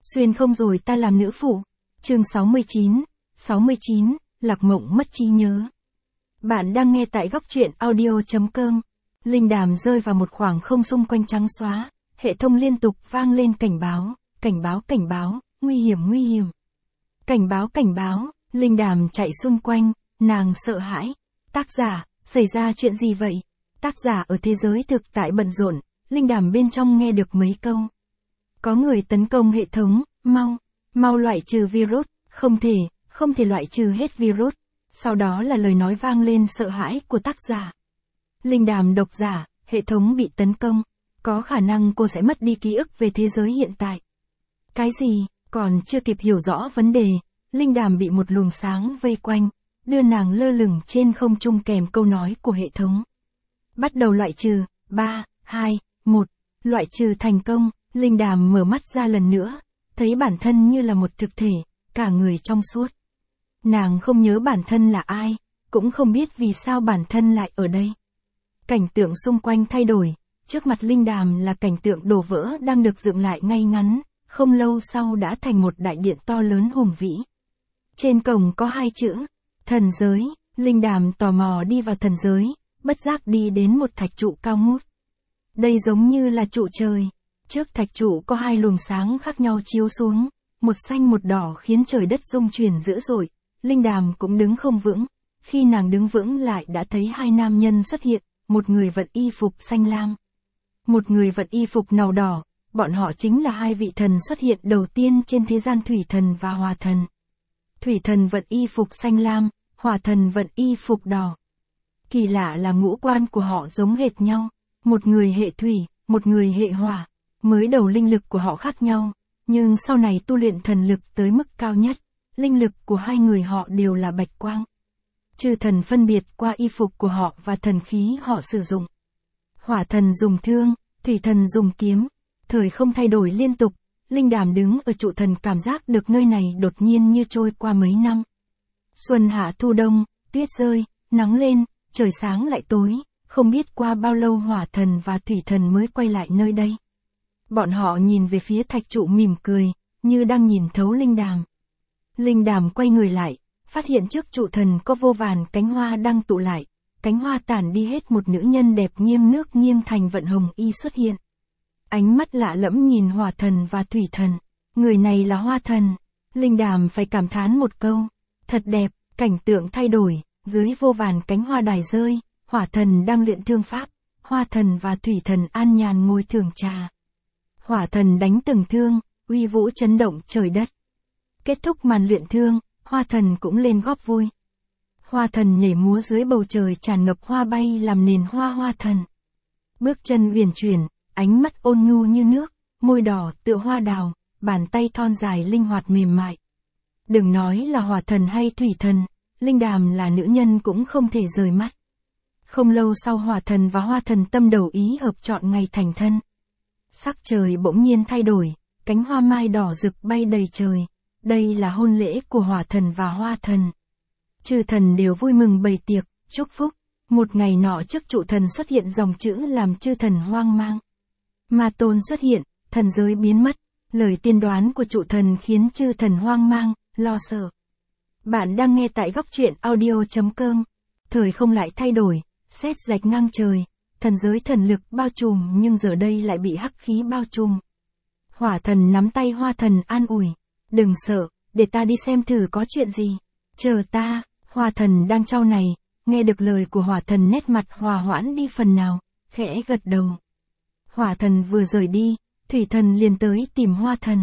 Xuyên không rồi ta làm nữ phụ. Chương 69, Lạc Mộng mất trí nhớ. Bạn đang nghe tại góc truyện audio.com. Linh đàm rơi vào một khoảng không xung quanh trắng xóa, hệ thống liên tục vang lên cảnh báo, nguy hiểm. Cảnh báo, Linh đàm chạy xung quanh, nàng sợ hãi. Tác giả, xảy ra chuyện gì vậy? Tác giả ở thế giới thực tại bận rộn, Linh đàm bên trong nghe được mấy câu. Có người tấn công hệ thống, mau loại trừ virus, không thể loại trừ hết virus. Sau đó là lời nói vang lên sợ hãi của tác giả. Linh đàm độc giả, hệ thống bị tấn công, có khả năng cô sẽ mất đi ký ức về thế giới hiện tại. Cái gì? Còn chưa kịp hiểu rõ vấn đề, Linh đàm bị một luồng sáng vây quanh, đưa nàng lơ lửng trên không trung kèm câu nói của hệ thống. Bắt đầu loại trừ, 3, 2, 1, loại trừ thành công. Linh đàm mở mắt ra lần nữa, thấy bản thân như là một thực thể, cả người trong suốt. Nàng không nhớ bản thân là ai, cũng không biết vì sao bản thân lại ở đây. Cảnh tượng xung quanh thay đổi, trước mặt Linh đàm là cảnh tượng đổ vỡ đang được dựng lại ngay ngắn, không lâu sau đã thành một đại điện to lớn hùng vĩ. Trên cổng có 2 chữ, thần giới. Linh đàm tò mò đi vào thần giới, bất giác đi đến một thạch trụ cao ngút. Đây giống như là trụ trời. Trước thạch trụ có 2 luồng sáng khác nhau chiếu xuống, một xanh một đỏ khiến trời đất rung chuyển dữ dội. Linh đàm cũng đứng không vững. Khi nàng đứng vững lại đã thấy 2 nam nhân xuất hiện, một người vận y phục xanh lam, một người vận y phục màu đỏ. Bọn họ chính là 2 vị thần xuất hiện đầu tiên trên thế gian, thủy thần và hỏa thần. Thủy thần vận y phục xanh lam, hỏa thần vận y phục đỏ. Kỳ lạ là ngũ quan của họ giống hệt nhau, một người hệ thủy, một người hệ hỏa. Mới đầu linh lực của họ khác nhau, nhưng sau này tu luyện thần lực tới mức cao nhất, linh lực của 2 người họ đều là bạch quang. Chư thần phân biệt qua y phục của họ và thần khí họ sử dụng. Hỏa thần dùng thương, thủy thần dùng kiếm. Thời không thay đổi liên tục, Linh đàm đứng ở trụ thần cảm giác được nơi này đột nhiên như trôi qua mấy năm. Xuân hạ thu đông, tuyết rơi, nắng lên, trời sáng lại tối, không biết qua bao lâu hỏa thần và thủy thần mới quay lại nơi đây. Bọn họ nhìn về phía thạch trụ mỉm cười, như đang nhìn thấu Linh đàm. Linh đàm quay người lại, phát hiện trước trụ thần có vô vàn cánh hoa đang tụ lại, cánh hoa tản đi hết, một nữ nhân đẹp nghiêng nước nghiêng thành vận hồng y xuất hiện. Ánh mắt lạ lẫm nhìn hỏa thần và thủy thần, người này là hoa thần. Linh đàm phải cảm thán một câu, thật đẹp. Cảnh tượng thay đổi, dưới vô vàn cánh hoa đài rơi, hỏa thần đang luyện thương pháp, hoa thần và thủy thần an nhàn ngồi thưởng trà. Hỏa thần đánh từng thương, uy vũ chấn động trời đất. Kết thúc màn luyện thương, hoa thần cũng lên góp vui. Hoa thần nhảy múa dưới bầu trời tràn ngập hoa bay làm nền hoa thần. Bước chân uyển chuyển, ánh mắt ôn nhu như nước, môi đỏ tựa hoa đào, bàn tay thon dài linh hoạt mềm mại. Đừng nói là hỏa thần hay thủy thần, Linh đàm là nữ nhân cũng không thể rời mắt. Không lâu sau hỏa thần và hoa thần tâm đầu ý hợp chọn ngày thành thân. Sắc trời bỗng nhiên thay đổi, cánh hoa mai đỏ rực bay đầy trời. Đây là hôn lễ của hỏa thần và hoa thần. Chư thần đều vui mừng bày tiệc, chúc phúc. Một ngày nọ trước trụ thần xuất hiện dòng chữ làm chư thần hoang mang. Ma tôn xuất hiện, thần giới biến mất. Lời tiên đoán của trụ thần khiến chư thần hoang mang, lo sợ. Bạn đang nghe tại góc truyện audio.com. Thời không lại thay đổi, sét rạch ngang trời. Thần giới thần lực bao trùm nhưng giờ đây lại bị hắc khí bao trùm. Hỏa thần nắm tay hoa thần an ủi. Đừng sợ, để ta đi xem thử có chuyện gì. Chờ ta. Hoa thần đang trao này, nghe được lời của hỏa thần nét mặt hòa hoãn đi phần nào, khẽ gật đầu. Hỏa thần vừa rời đi, thủy thần liền tới tìm hoa thần.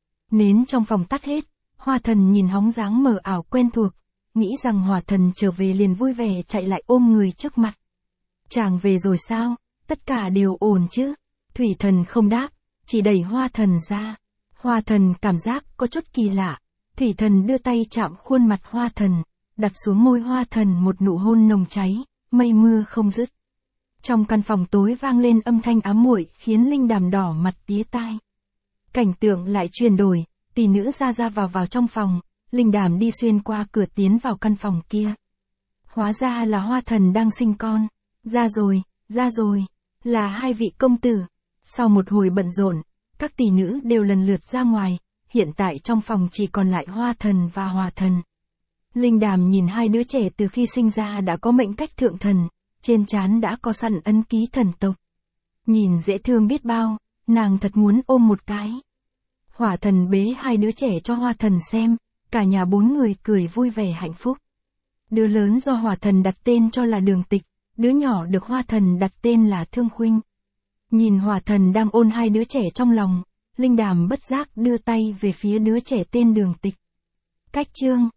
Nến trong phòng tắt hết, hoa thần nhìn bóng dáng mờ ảo quen thuộc, nghĩ rằng hỏa thần trở về liền vui vẻ chạy lại ôm người trước mặt. Chàng về rồi sao, tất cả đều ổn chứ? Thủy thần không đáp, chỉ đẩy hoa thần ra. Hoa thần cảm giác có chút kỳ lạ, thủy thần đưa tay chạm khuôn mặt hoa thần, đặt xuống môi hoa thần một nụ hôn nồng cháy, mây mưa không dứt. Trong căn phòng tối vang lên âm thanh ám muội khiến Linh đàm đỏ mặt tía tai. Cảnh tượng lại chuyển đổi, tỷ nữ ra vào trong phòng, Linh đàm đi xuyên qua cửa tiến vào căn phòng kia. Hóa ra là hoa thần đang sinh con. Ra rồi, là 2 vị công tử. Sau một hồi bận rộn, các tỷ nữ đều lần lượt ra ngoài, hiện tại trong phòng chỉ còn lại Hoa Thần và Hòa Thần. Linh Đàm nhìn hai đứa trẻ từ khi sinh ra đã có mệnh cách thượng thần, trên trán đã có sẵn ấn ký thần tộc. Nhìn dễ thương biết bao, nàng thật muốn ôm một cái. Hỏa Thần bế hai đứa trẻ cho Hoa Thần xem, cả nhà 4 người cười vui vẻ hạnh phúc. Đứa lớn do Hỏa Thần đặt tên cho là Đường Tịch, đứa nhỏ được Hoa Thần đặt tên là Thương Khuynh. Nhìn Hỏa Thần đang ôn hai đứa trẻ trong lòng, Linh Đàm bất giác đưa tay về phía đứa trẻ tên Đường Tịch. Cách chương